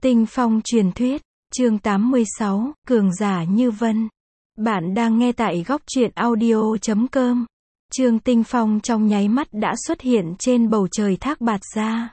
Tinh Phong truyền thuyết, chương 86, cường giả như vân. Bạn đang nghe tại góc truyện audio.com. Trương Tinh Phong trong nháy mắt đã xuất hiện trên bầu trời Thác Bạt Gia.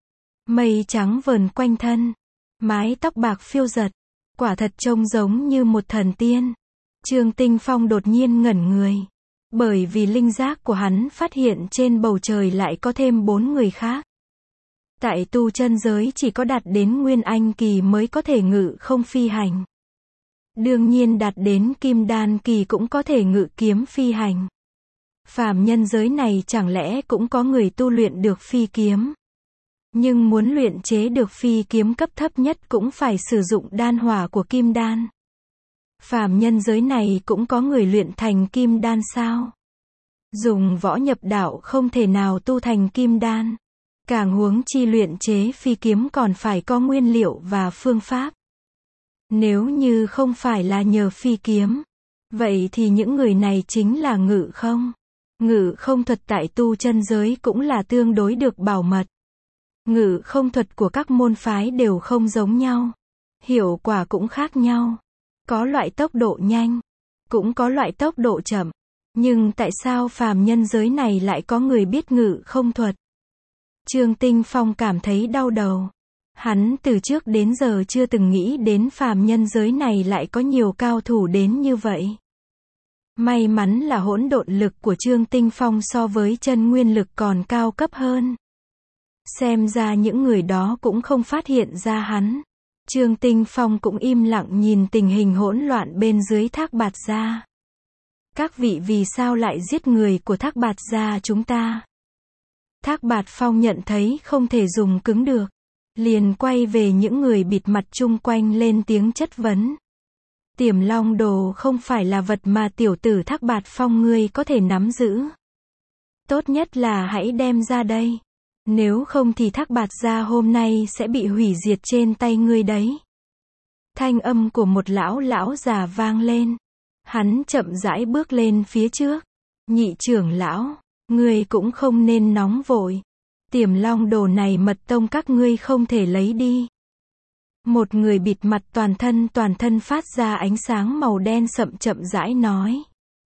Mây trắng vờn quanh thân, mái tóc bạc phiêu giật, quả thật trông giống như một thần tiên. Trương Tinh Phong đột nhiên ngẩn người, bởi vì linh giác của hắn phát hiện trên bầu trời lại có thêm 4 người khác. Tại tu chân giới chỉ có đạt đến Nguyên Anh kỳ mới có thể ngự không phi hành. Đương nhiên đạt đến Kim Đan kỳ cũng có thể ngự kiếm phi hành. Phàm nhân giới này chẳng lẽ cũng có người tu luyện được phi kiếm. Nhưng muốn luyện chế được phi kiếm cấp thấp nhất cũng phải sử dụng đan hỏa của Kim Đan. Phàm nhân giới này cũng có người luyện thành Kim Đan sao? Dùng võ nhập đạo không thể nào tu thành Kim Đan. Càng huống chi luyện chế phi kiếm còn phải có nguyên liệu và phương pháp. Nếu như không phải là nhờ phi kiếm, vậy thì những người này chính là ngự không. Ngự không thuật tại tu chân giới cũng là tương đối được bảo mật. Ngự không thuật của các môn phái đều không giống nhau. Hiệu quả cũng khác nhau. Có loại tốc độ nhanh, cũng có loại tốc độ chậm. Nhưng tại sao phàm nhân giới này lại có người biết ngự không thuật? Trương Tinh Phong cảm thấy đau đầu. Hắn từ trước đến giờ chưa từng nghĩ đến phàm nhân giới này lại có nhiều cao thủ đến như vậy. May mắn là hỗn độn lực của Trương Tinh Phong so với chân nguyên lực còn cao cấp hơn. Xem ra những người đó cũng không phát hiện ra hắn. Trương Tinh Phong cũng im lặng nhìn tình hình hỗn loạn bên dưới Thác Bạt Gia. Các vị vì sao lại giết người của Thác Bạt Gia chúng ta? Thác Bạt Phong nhận thấy không thể dùng cứng được, liền quay về những người bịt mặt chung quanh lên tiếng chất vấn. Tiềm Long Đồ không phải là vật mà tiểu tử Thác Bạt Phong ngươi có thể nắm giữ. Tốt nhất là hãy đem ra đây. Nếu không thì Thác Bạt Gia hôm nay sẽ bị hủy diệt trên tay ngươi đấy. Thanh âm của một lão già vang lên. Hắn chậm rãi bước lên phía trước. Nhị trưởng lão, ngươi cũng không nên nóng vội. Tiềm Long Đồ này mật tông các ngươi không thể lấy đi. Một người bịt mặt toàn thân phát ra ánh sáng màu đen sậm chậm rãi nói.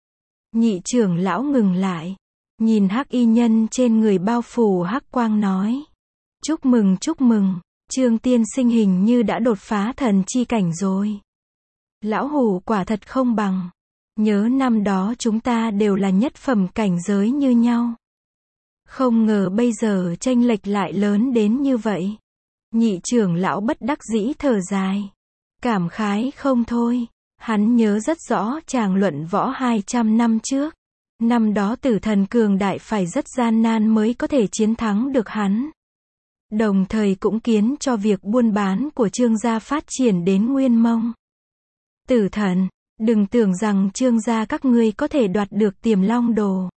Nhị trưởng lão ngừng lại, nhìn hắc y nhân trên người bao phủ hắc quang nói. Chúc mừng, Trương tiên sinh hình như đã đột phá thần chi cảnh rồi. Lão hủ quả thật không bằng. Nhớ năm đó chúng ta đều là nhất phẩm cảnh giới như nhau. Không ngờ bây giờ chênh lệch lại lớn đến như vậy. Nhị trưởng lão bất đắc dĩ thở dài. Cảm khái không thôi. Hắn nhớ rất rõ tràng luận võ 200 năm trước. Năm đó tử thần cường đại phải rất gian nan mới có thể chiến thắng được hắn. Đồng thời cũng khiến cho việc buôn bán của Trương gia phát triển đến nguyên mông. Tử thần, đừng tưởng rằng Trương gia các ngươi có thể đoạt được Tiềm Long Đồ.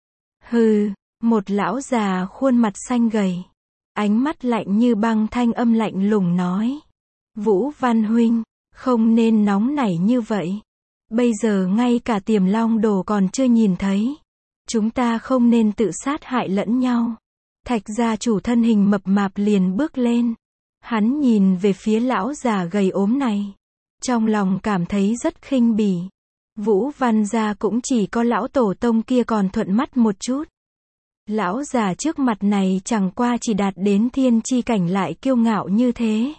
Hừ, một lão già khuôn mặt xanh gầy, ánh mắt lạnh như băng thanh âm lạnh lùng nói. Vũ Văn huynh, không nên nóng nảy như vậy. Bây giờ ngay cả Tiềm Long Đồ còn chưa nhìn thấy. Chúng ta không nên tự sát hại lẫn nhau. Thạch gia chủ thân hình mập mạp liền bước lên. Hắn nhìn về phía lão già gầy ốm này. Trong lòng cảm thấy rất khinh bỉ. Vũ Văn gia cũng chỉ có lão tổ tông kia còn thuận mắt một chút. Lão già trước mặt này chẳng qua chỉ đạt đến thiên chi cảnh lại kiêu ngạo như thế.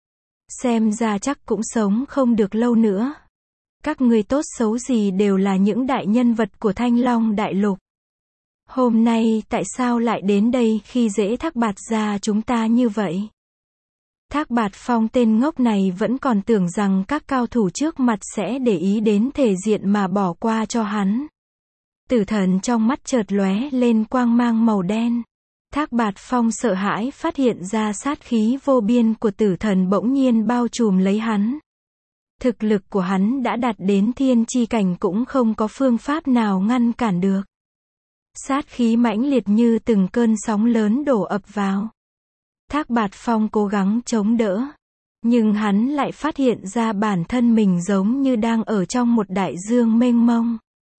Xem ra chắc cũng sống không được lâu nữa. Các ngươi tốt xấu gì đều là những đại nhân vật của Thanh Long Đại Lục. Hôm nay tại sao lại đến đây khi dễ Thác Bạt Gia chúng ta như vậy? Thác Bạt Phong tên ngốc này vẫn còn tưởng rằng các cao thủ trước mặt sẽ để ý đến thể diện mà bỏ qua cho hắn. Tử thần trong mắt chợt lóe lên quang mang màu đen. Thác Bạt Phong sợ hãi phát hiện ra sát khí vô biên của tử thần bỗng nhiên bao trùm lấy hắn. Thực lực của hắn đã đạt đến thiên chi cảnh cũng không có phương pháp nào ngăn cản được. Sát khí mãnh liệt như từng cơn sóng lớn đổ ập vào. Thác Bạt Phong cố gắng chống đỡ. Nhưng hắn lại phát hiện ra bản thân mình giống như đang ở trong một đại dương mênh mông.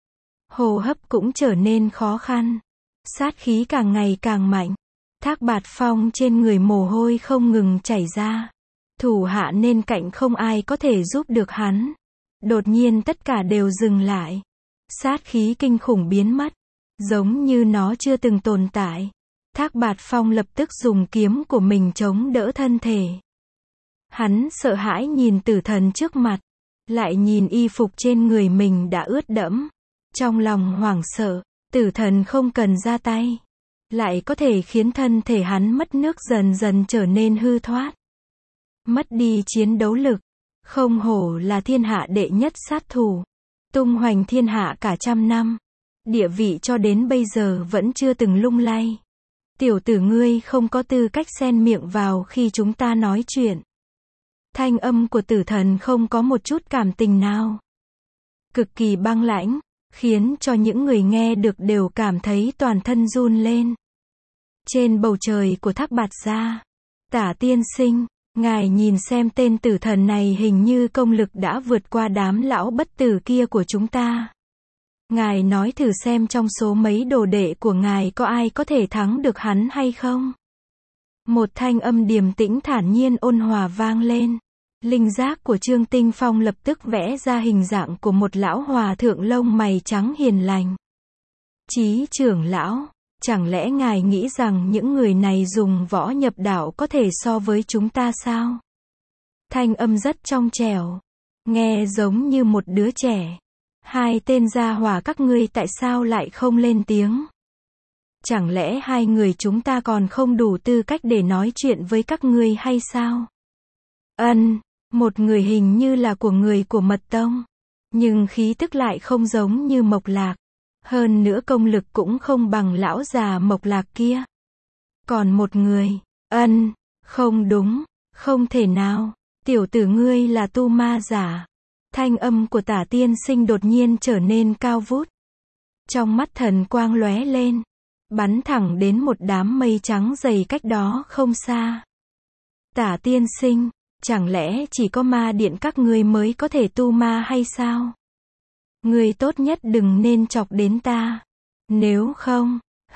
Hô hấp cũng trở nên khó khăn. Sát khí càng ngày càng mạnh. Thác Bạt Phong trên người mồ hôi không ngừng chảy ra. Thủ hạ nên cạnh không ai có thể giúp được hắn. Đột nhiên tất cả đều dừng lại. Sát khí kinh khủng biến mất. Giống như nó chưa từng tồn tại. Thác Bạt Phong lập tức dùng kiếm của mình chống đỡ thân thể. Hắn sợ hãi nhìn tử thần trước mặt. Lại nhìn y phục trên người mình đã ướt đẫm. Trong lòng hoảng sợ, tử thần không cần ra tay. Lại có thể khiến thân thể hắn mất nước dần dần trở nên hư thoát. Mất đi chiến đấu lực. Không hổ là thiên hạ đệ nhất sát thủ. Tung hoành thiên hạ cả trăm năm. Địa vị cho đến bây giờ vẫn chưa từng lung lay. Tiểu tử ngươi không có tư cách xen miệng vào khi chúng ta nói chuyện. Thanh âm của tử thần không có một chút cảm tình nào. Cực kỳ băng lãnh, khiến cho những người nghe được đều cảm thấy toàn thân run lên. Trên bầu trời của Thác Bạt gia, Tả tiên sinh, ngài nhìn xem tên tử thần này hình như công lực đã vượt qua đám lão bất tử kia của chúng ta. Ngài nói thử xem trong số mấy đồ đệ của ngài có ai có thể thắng được hắn hay không? Một thanh âm điềm tĩnh thản nhiên ôn hòa vang lên. Linh giác của Trương Tinh Phong lập tức vẽ ra hình dạng của một lão hòa thượng lông mày trắng hiền lành. Chí trưởng lão, chẳng lẽ ngài nghĩ rằng những người này dùng võ nhập đạo có thể so với chúng ta sao? Thanh âm rất trong trẻo, nghe giống như một đứa trẻ. Hai tên gia hỏa các ngươi tại sao lại không lên tiếng? Chẳng lẽ hai người chúng ta còn không đủ tư cách để nói chuyện với các ngươi hay sao? Một người hình như là của người của Mật Tông, nhưng khí tức lại không giống như Mộc Lạc. Hơn nữa công lực cũng không bằng lão già Mộc Lạc kia. Còn một người, không đúng, không thể nào, tiểu tử ngươi là tu ma giả. Thanh âm của Tả tiên sinh đột nhiên trở nên cao vút. Trong mắt thần quang lóe lên, bắn thẳng đến một đám mây trắng dày cách đó không xa. Tả tiên sinh, chẳng lẽ chỉ có ma điện các ngươi mới có thể tu ma hay sao? Ngươi tốt nhất đừng nên chọc đến ta. Nếu không,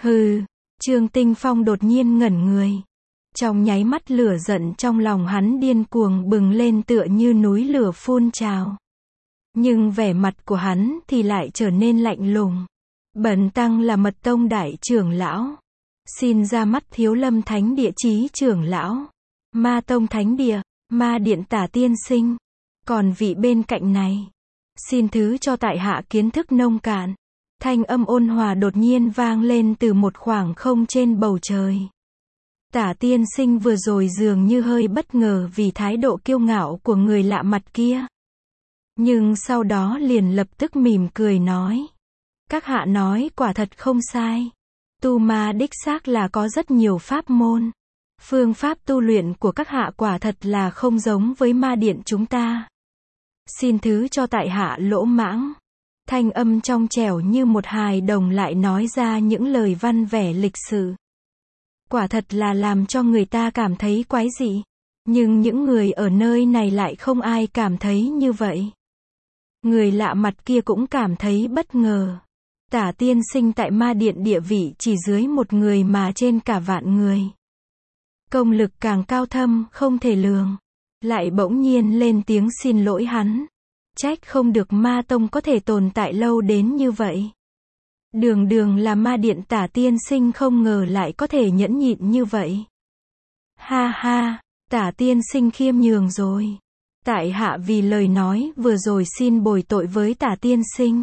Trương Tinh Phong đột nhiên ngẩn người. Trong nháy mắt lửa giận trong lòng hắn điên cuồng bừng lên tựa như núi lửa phun trào. Nhưng vẻ mặt của hắn thì lại trở nên lạnh lùng. Bần tăng là Mật Tông đại trưởng lão. Xin ra mắt Thiếu Lâm Thánh Địa Chí trưởng lão. Ma Tông Thánh Địa, Ma Điện Tả tiên sinh. Còn vị bên cạnh này, xin thứ cho tại hạ kiến thức nông cạn. Thanh âm ôn hòa đột nhiên vang lên từ một khoảng không trên bầu trời. Tả tiên sinh vừa rồi dường như hơi bất ngờ vì thái độ kiêu ngạo của người lạ mặt kia. Nhưng sau đó liền lập tức mỉm cười nói. Các hạ nói quả thật không sai. Tu ma đích xác là có rất nhiều pháp môn. Phương pháp tu luyện của các hạ quả thật là không giống với ma điện chúng ta. Xin thứ cho tại hạ lỗ mãng. Thanh âm trong trẻo như một hài đồng lại nói ra những lời văn vẻ lịch sự. Quả thật là làm cho người ta cảm thấy quái dị. Nhưng những người ở nơi này lại không ai cảm thấy như vậy. Người lạ mặt kia cũng cảm thấy bất ngờ. Tả tiên sinh tại ma điện địa vị chỉ dưới một người mà trên cả vạn người. Công lực càng cao thâm không thể lường. Lại bỗng nhiên lên tiếng xin lỗi hắn. Trách không được ma tông có thể tồn tại lâu đến như vậy. Đường đường là ma điện Tả tiên sinh không ngờ lại có thể nhẫn nhịn như vậy. Ha ha, Tả tiên sinh khiêm nhường rồi. Tại hạ vì lời nói vừa rồi xin bồi tội với Tả tiên sinh.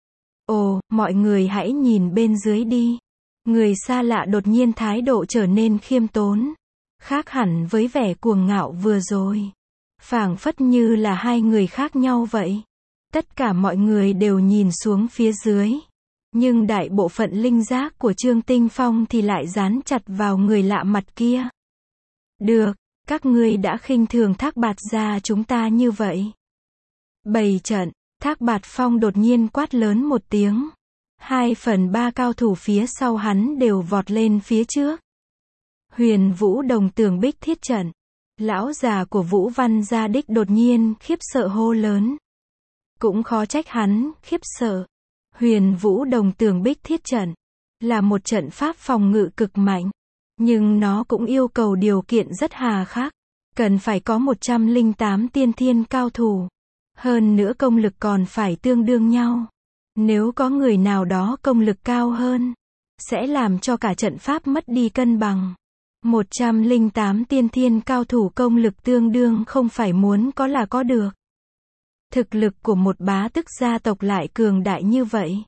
Ồ, mọi người hãy nhìn bên dưới đi. Người xa lạ đột nhiên thái độ trở nên khiêm tốn. Khác hẳn với vẻ cuồng ngạo vừa rồi. Phảng phất như là hai người khác nhau vậy. Tất cả mọi người đều nhìn xuống phía dưới. Nhưng đại bộ phận linh giác của Trương Tinh Phong thì lại dán chặt vào người lạ mặt kia. Được, các ngươi đã khinh thường Thác Bạt gia chúng ta như vậy. Bày trận, Thác Bạt Phong đột nhiên quát lớn một tiếng. 2/3 cao thủ phía sau hắn đều vọt lên phía trước. Huyền Vũ Đồng Tường Bích Thiết Trận. Lão già của Vũ Văn Gia Đích đột nhiên khiếp sợ hô lớn. Cũng khó trách hắn khiếp sợ. Huyền Vũ Đồng Tường Bích Thiết Trận là một trận pháp phòng ngự cực mạnh, nhưng nó cũng yêu cầu điều kiện rất hà khắc. Cần phải có 108 tiên thiên cao thủ. Hơn nữa công lực còn phải tương đương nhau. Nếu có người nào đó công lực cao hơn, sẽ làm cho cả trận pháp mất đi cân bằng. 108 tiên thiên cao thủ công lực tương đương không phải muốn có là có được. Thực lực của một bá tước gia tộc lại cường đại như vậy,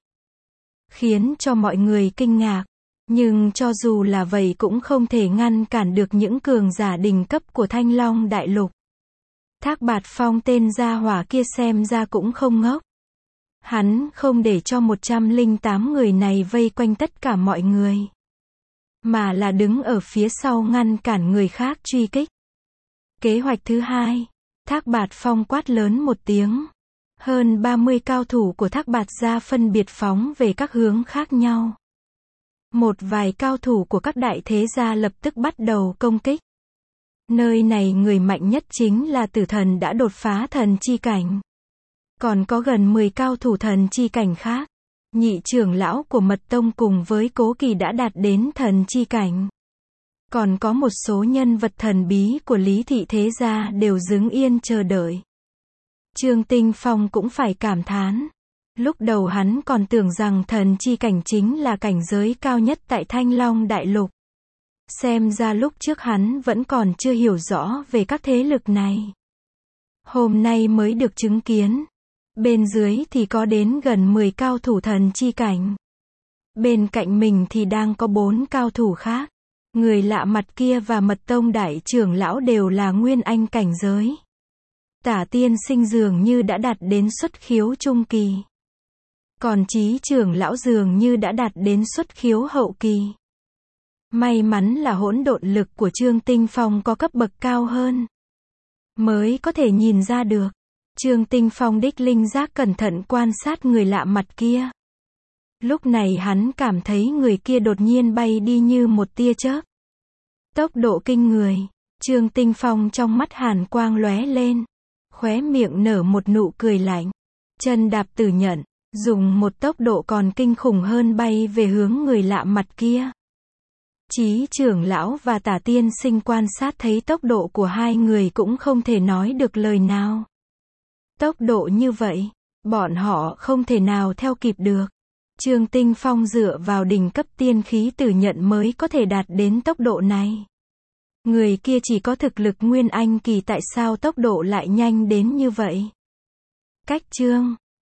khiến cho mọi người kinh ngạc. Nhưng cho dù là vậy cũng không thể ngăn cản được những cường giả đỉnh cấp của Thanh Long Đại Lục. Thác Bạt Phong tên gia hỏa kia xem ra cũng không ngốc. Hắn không để cho 108 người này vây quanh tất cả mọi người, mà là đứng ở phía sau ngăn cản người khác truy kích. Kế hoạch thứ hai, Thác Bạt Phong quát lớn một tiếng. Hơn 30 cao thủ của Thác Bạt gia phân biệt phóng về các hướng khác nhau. Một vài cao thủ của các đại thế gia lập tức bắt đầu công kích. Nơi này người mạnh nhất chính là Tử Thần đã đột phá thần chi cảnh. Còn có gần 10 cao thủ thần chi cảnh khác. Nhị trưởng lão của Mật Tông cùng với Cố Kỳ đã đạt đến thần chi cảnh. Còn có một số nhân vật thần bí của Lý Thị thế gia đều đứng yên chờ đợi. Trương Tinh Phong cũng phải cảm thán. Lúc đầu hắn còn tưởng rằng thần chi cảnh chính là cảnh giới cao nhất tại Thanh Long Đại Lục. Xem ra lúc trước hắn vẫn còn chưa hiểu rõ về các thế lực này. Hôm nay mới được chứng kiến. Bên dưới thì có đến gần 10 cao thủ thần chi cảnh. Bên cạnh mình thì đang có 4 cao thủ khác. Người lạ mặt kia và Mật Tông đại trưởng lão đều là nguyên anh cảnh giới. Tả tiên sinh dường như đã đạt đến xuất khiếu trung kỳ. Còn Chí trưởng lão dường như đã đạt đến xuất khiếu hậu kỳ. May mắn là hỗn độn lực của Trương Tinh Phong có cấp bậc cao hơn, mới có thể nhìn ra được. Trương Tinh Phong đích linh giác cẩn thận quan sát người lạ mặt kia. Lúc này hắn cảm thấy người kia đột nhiên bay đi như một tia chớp. Tốc độ kinh người. Trương Tinh Phong trong mắt hàn quang lóe lên. Khóe miệng nở một nụ cười lạnh. Chân đạp tử nhận, dùng một tốc độ còn kinh khủng hơn bay về hướng người lạ mặt kia. Chí trưởng lão và Tả tiên sinh quan sát thấy tốc độ của hai người cũng không thể nói được lời nào. Tốc độ như vậy, bọn họ không thể nào theo kịp được. Trương Tinh Phong dựa vào đỉnh cấp tiên khí tử nhận mới có thể đạt đến tốc độ này. Người kia chỉ có thực lực nguyên anh kỳ, tại sao tốc độ lại nhanh đến như vậy? Cách chương